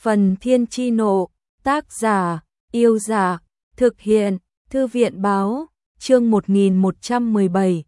Phần Thiên Chi Nộ, tác giả, Yêu Dạ, thực hiện, Thư viện Báo, chương 1117,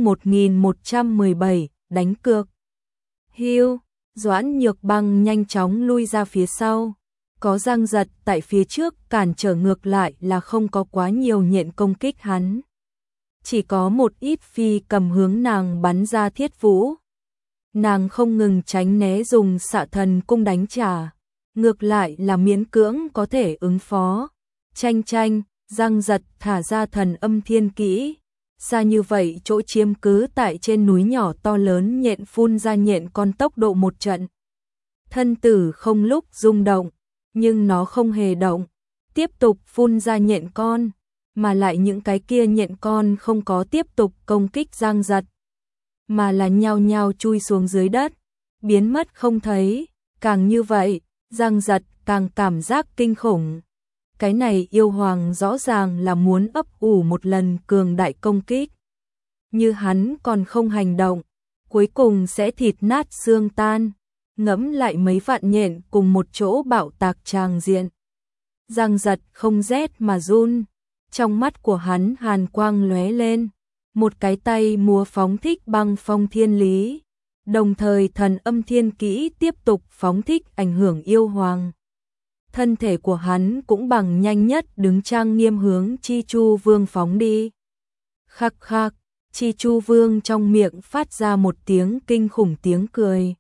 đánh cược. Hưu, Doãn Nhược Băng nhanh chóng lui ra phía sau, có Giang Giật tại phía trước cản trở, ngược lại là không có quá nhiều nhện công kích hắn. Chỉ có một ít phi cầm hướng nàng bắn ra thiết vũ. Nàng không ngừng tránh né dùng xạ thần cung đánh trả, ngược lại là miễn cưỡng có thể ứng phó. Tranh, Giang Giật thả ra thần âm thiên kỹ. Xa như vậy chỗ chiếm cứ tại trên núi nhỏ to lớn, nhện phun ra nhện con tốc độ một trận. Thân tử không lúc rung động, nhưng nó không hề động, tiếp tục phun ra nhện con, mà lại những cái kia nhện con không có tiếp tục công kích Giang Giật, mà là nhao nhao chui xuống dưới đất, biến mất không thấy. Càng như vậy, Giang Giật càng cảm giác kinh khủng. Cái này yêu hoàng rõ ràng là muốn ấp ủ một lần cường đại công kích. Như hắn còn không hành động, cuối cùng sẽ thịt nát xương tan. Ngẫm lại mấy vạn nhện cùng một chỗ bạo tạc tràng diện. Giang Giật không rét mà run, trong mắt của hắn hàn quang lóe lên, một cái tay múa phóng thích băng phong thiên lý, đồng thời thần âm thiên kỹ tiếp tục phóng thích ảnh hưởng yêu hoàng. Thân thể của hắn cũng bằng nhanh nhất đứng trang nghiêm hướng Chi Chu Vương phóng đi. Khắc khắc, Chi Chu Vương trong miệng phát ra một tiếng kinh khủng tiếng cười.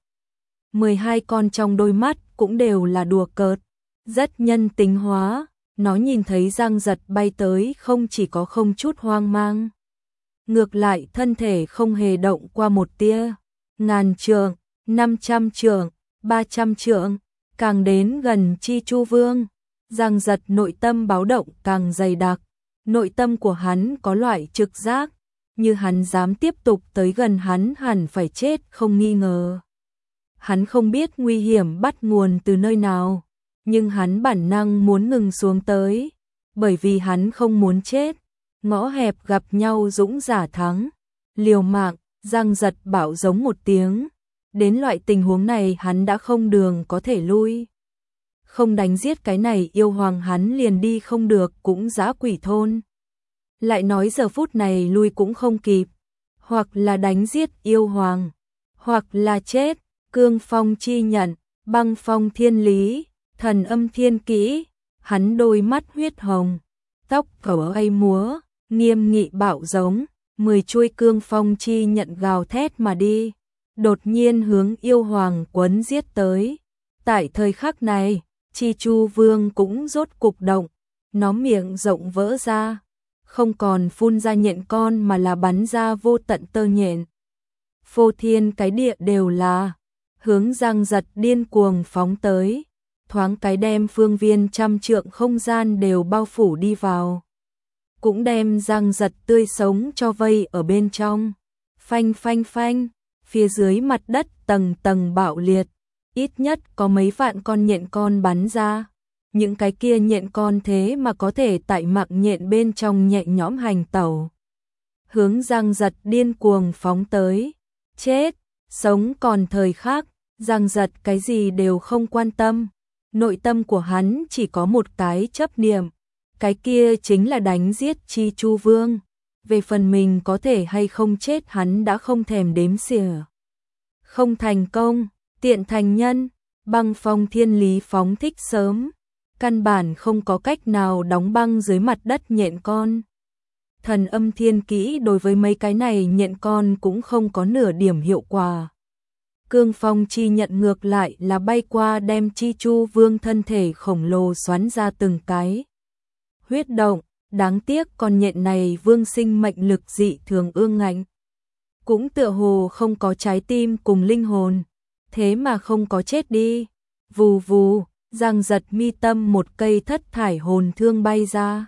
12 con trong đôi mắt cũng đều là đùa cợt, rất nhân tính hóa. Nó nhìn thấy Giang Giật bay tới không chỉ có không chút hoang mang, ngược lại thân thể không hề động qua một tia. 1000 trượng, 500 trượng, 300 trượng, càng đến gần Chi Chu Vương, Giang Giật nội tâm báo động càng dày đặc. Nội tâm của hắn có loại trực giác, như hắn dám tiếp tục tới gần hắn hẳn phải chết không nghi ngờ. Hắn không biết nguy hiểm bắt nguồn từ nơi nào, nhưng hắn bản năng muốn ngừng xuống tới, bởi vì hắn không muốn chết. Ngõ hẹp gặp nhau dũng giả thắng, liều mạng. Giang Giật bảo giống một tiếng. Đến loại tình huống này hắn đã không đường có thể lui. Không đánh giết cái này yêu hoàng hắn liền đi không được, cũng Dã Quỷ thôn. Lại nói giờ phút này lui cũng không kịp, hoặc là đánh giết yêu hoàng, hoặc là chết. Cương phong chi nhận, băng phong thiên lý, thần âm thiên kỹ. Hắn đôi mắt huyết hồng, tóc cẩu bay múa, nghiêm nghị bạo giống. 10 chuôi cương phong chi nhận gào thét mà đi, đột nhiên hướng yêu hoàng quấn giết tới. Tại thời khắc này, Chi Chu Vương cũng rốt cục động, nó miệng rộng vỡ ra, không còn phun ra nhện con mà là bắn ra vô tận tơ nhện. Phô thiên cái địa đều là, hướng Giang Giật điên cuồng phóng tới, thoáng cái đem phương viên 100 trượng không gian đều bao phủ đi vào, cũng đem Giang Giật tươi sống cho vây ở bên trong. Phanh phanh phanh, phía dưới mặt đất tầng tầng bạo liệt, ít nhất có mấy vạn con nhện con bắn ra. Những cái kia nhện con thế mà có thể tại mạng nhện bên trong nhẹ nhõm hành tẩu, hướng Giang Giật điên cuồng phóng tới. Chết, sống còn thời khắc, Giang Giật cái gì đều không quan tâm. Nội tâm của hắn chỉ có một cái chấp niệm, cái kia chính là đánh giết Chi Chu Vương. Về phần mình có thể hay không chết hắn đã không thèm đếm xỉa. Không thành công, tiện thành nhân, băng phong thiên lý phóng thích sớm, căn bản không có cách nào đóng băng dưới mặt đất nhện con. Thần âm thiên kỹ đối với mấy cái này nhện con cũng không có nửa điểm hiệu quả. Cương phong chi nhận ngược lại là bay qua đem Chi Chu Vương thân thể khổng lồ xoắn ra từng cái huyết động. Đáng tiếc con nhện này vương sinh mệnh lực dị thường ương ngạnh, cũng tựa hồ không có trái tim cùng linh hồn, thế mà không có chết đi. Vù vù, Giang Giật mi tâm một cây thất thải hồn thương bay ra,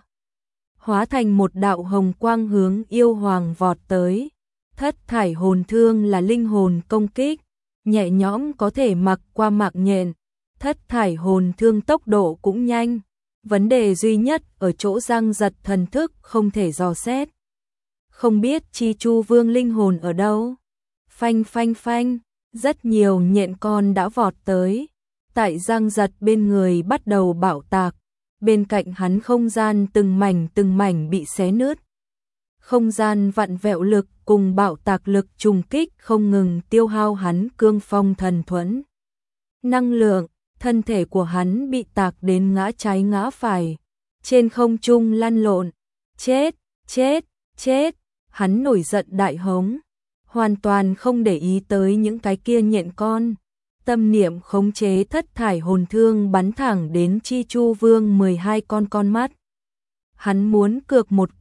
hóa thành một đạo hồng quang hướng yêu hoàng vọt tới. Thất thải hồn thương là linh hồn công kích, nhẹ nhõm có thể mặc qua mạng nhện. Thất thải hồn thương tốc độ cũng nhanh, vấn đề duy nhất ở chỗ Giang Giật thần thức không thể dò xét, không biết Chi Chu Vương linh hồn ở đâu. Phanh phanh phanh, rất nhiều nhện con đã vọt tới, tại Giang Giật bên người bắt đầu bạo tạc, bên cạnh hắn không gian từng mảnh bị xé nứt. Không gian vặn vẹo lực cùng bạo tạc lực trùng kích không ngừng tiêu hao hắn cương phong thần thuẫn. Năng lượng, thân thể của hắn bị tạc đến ngã trái ngã phải, trên không trung lăn lộn, chết, chết, chết, hắn nổi giận đại hống, hoàn toàn không để ý tới những cái kia nhện con. Tâm niệm khống chế thất thải hồn thương bắn thẳng đến Chi Chu Vương 12 con mắt. Hắn muốn cược một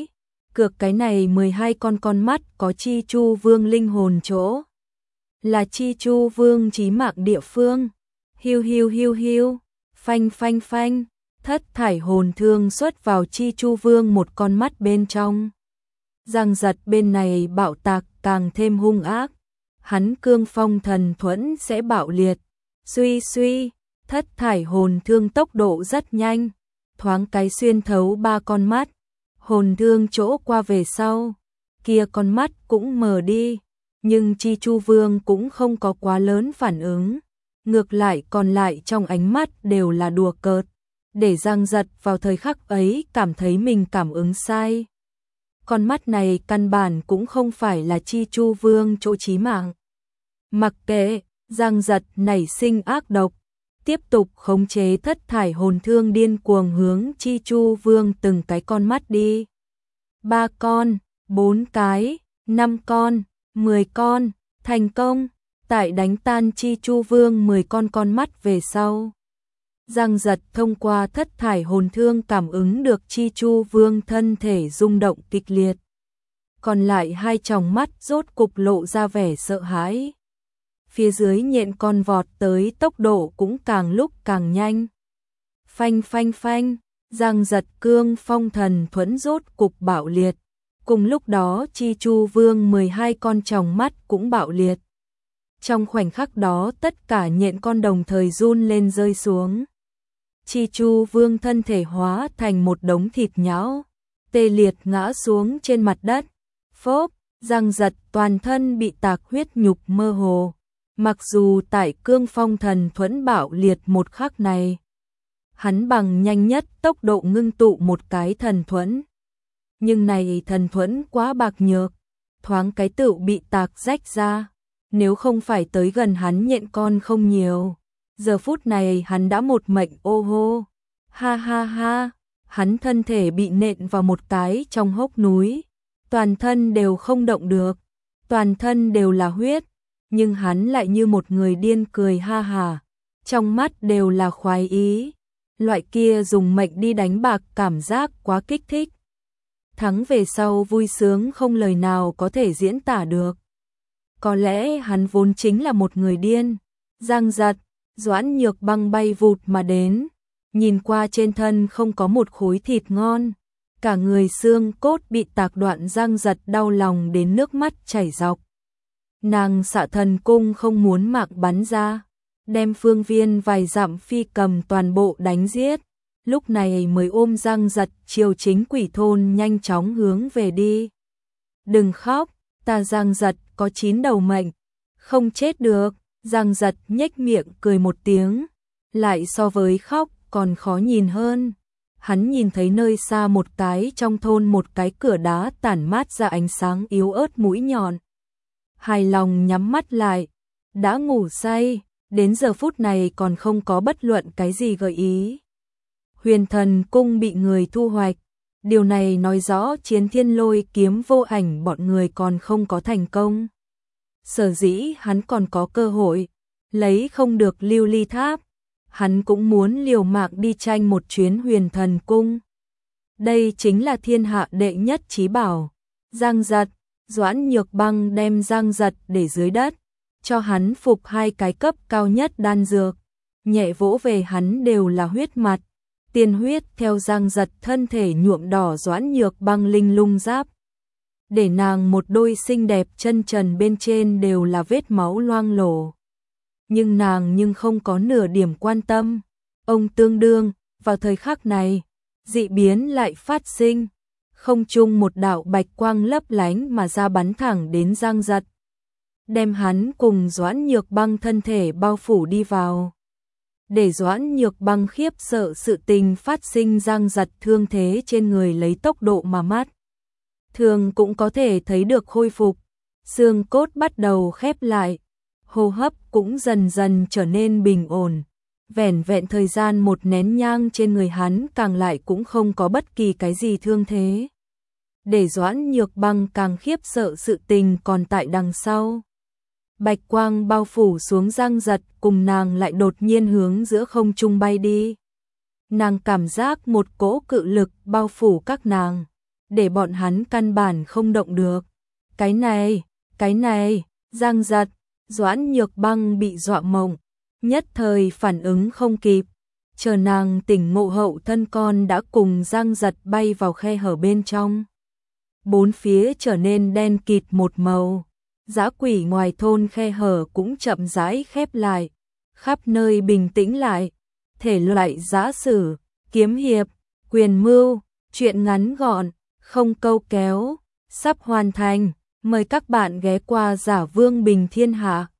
cái này 12 con mắt có Chi Chu Vương linh hồn chỗ. Là Chi Chu Vương chí mạng địa phương. Hiu hiu hiu hiu, phanh phanh phanh, thất thải hồn thương xuất vào Chi Chu Vương một con mắt bên trong. Giang Giật bên này bạo tạc càng thêm hung ác. Hắn cương phong thần thuẫn sẽ bạo liệt. Suy suy, thất thải hồn thương tốc độ rất nhanh, thoáng cái xuyên thấu 3 con mắt. Hồn thương chỗ qua về sau, kia con mắt cũng mờ đi, nhưng Chi Chu Vương cũng không có quá lớn phản ứng. Ngược lại còn lại trong ánh mắt đều là đùa cợt, để Giang Giật vào thời khắc ấy cảm thấy mình cảm ứng sai. Con mắt này căn bản cũng không phải là Chi Chu Vương chỗ chí mạng. Mặc kệ, Giang Giật nảy sinh ác độc, tiếp tục khống chế thất thải hồn thương điên cuồng hướng Chi Chu Vương từng cái con mắt đi. 3 con, 4 cái, 5 con, 10 con, thành công. Tại đánh tan Chi Chu Vương 10 con mắt về sau, Giang Giật thông qua thất thải hồn thương cảm ứng được Chi Chu Vương thân thể rung động kịch liệt. Còn lại 2 tròng mắt rốt cục lộ ra vẻ sợ hãi. Phía dưới nhện con vọt tới tốc độ cũng càng lúc càng nhanh. Phanh phanh phanh, Giang Giật cương phong thần thuẫn rốt cục bạo liệt. Cùng lúc đó Chi Chu Vương 12 con tròng mắt cũng bạo liệt. Trong khoảnh khắc đó tất cả nhện con đồng thời run lên rơi xuống. Chi Chu Vương thân thể hóa thành một đống thịt nhão, tê liệt ngã xuống trên mặt đất. Phốp, Giang Giật toàn thân bị tạc huyết nhục mơ hồ. Mặc dù tại cương phong thần thuẫn bạo liệt một khắc này, hắn bằng nhanh nhất tốc độ ngưng tụ một cái thần thuẫn. Nhưng này thần thuẫn quá bạc nhược, thoáng cái tựu bị tạc rách ra. Nếu không phải tới gần hắn nhện con không nhiều, giờ phút này hắn đã một mệnh ô hô. Ha ha ha, hắn thân thể bị nện vào một cái trong hốc núi, toàn thân đều không động được, toàn thân đều là huyết, nhưng hắn lại như một người điên cười ha hà, trong mắt đều là khoái ý. Loại kia dùng mệnh đi đánh bạc cảm giác quá kích thích. Thắng về sau vui sướng không lời nào có thể diễn tả được. Có lẽ hắn vốn chính là một người điên. Giang Giật, Doãn Nhược Băng bay vụt mà đến, nhìn qua trên thân không có một khối thịt ngon, cả người xương cốt bị tạc đoạn. Giang Giật đau lòng đến nước mắt chảy ròng. Nàng Xạ Thần Cung không muốn mạng bắn ra, đem phương viên vài dặm phi cầm toàn bộ đánh giết, lúc này mới ôm Giang Giật chiều chính quỷ thôn nhanh chóng hướng về đi. Đừng khóc, ta Giang Giật có 9 đầu mệnh, không chết được. Giang Giật nhếch miệng cười một tiếng, lại so với khóc còn khó nhìn hơn. Hắn nhìn thấy nơi xa một cái trong thôn một cái cửa đá tản mát ra ánh sáng yếu ớt mũi nhọn. Hài lòng nhắm mắt lại, đã ngủ say, đến giờ phút này còn không có bất luận cái gì gợi ý. Huyền Thần Cung bị người thu hoạch, điều này nói rõ Chiến Thiên Lôi kiếm vô ảnh bọn người còn không có thành công. Sở dĩ hắn còn có cơ hội, lấy không được Lưu Ly Tháp, hắn cũng muốn liều mạng đi tranh một chuyến Huyền Thần Cung. Đây chính là thiên hạ đệ nhất chí bảo. Giang Giật, Doãn Nhược Băng đem Giang Giật để dưới đất, cho hắn phục 2 cái cấp cao nhất đan dược, nhẹ vỗ về hắn đều là huyết mặt. Tiên huyết theo Giang Giật thân thể nhuộm đỏ Doãn Nhược Băng linh lung giáp, để nàng một đôi xinh đẹp chân trần bên trên đều là vết máu loang lổ. Nhưng nàng không có nửa điểm quan tâm. Ông tương đương, vào thời khắc này, dị biến lại phát sinh. Không trung một đạo bạch quang lấp lánh mà ra bắn thẳng đến Giang Giật, đem hắn cùng Doãn Nhược Băng thân thể bao phủ đi vào. Để Doãn Nhược Băng khiếp sợ sự tình phát sinh, Giang Giật thương thế trên người lấy tốc độ mà mắt thường cũng có thể thấy được khôi phục, xương cốt bắt đầu khép lại, hô hấp cũng dần dần trở nên bình ổn. Vẻn vẹn thời gian một nén nhang trên người hắn càng lại cũng không có bất kỳ cái gì thương thế. Để Doãn Nhược Băng càng khiếp sợ sự tình còn tại đằng sau. Bạch quang bao phủ xuống, Giang Giật cùng nàng lại đột nhiên hướng giữa không trung bay đi. Nàng cảm giác một cỗ cự lực bao phủ các nàng, để bọn hắn căn bản không động được. Cái này, Giang Giật, Doãn Nhược Băng bị dọa mộng, nhất thời phản ứng không kịp. Chờ nàng tỉnh ngộ, hậu thân con đã cùng Giang Giật bay vào khe hở bên trong. Bốn phía trở nên đen kịt một màu. Dã quỷ ngoài thôn khe hở cũng chậm rãi khép lại, khắp nơi bình tĩnh lại. Thể loại giã sử, kiếm hiệp, quyền mưu, truyện ngắn gọn, không câu kéo, sắp hoàn thành. Mời các bạn ghé qua Giả Vương Bình Thiên Hạ.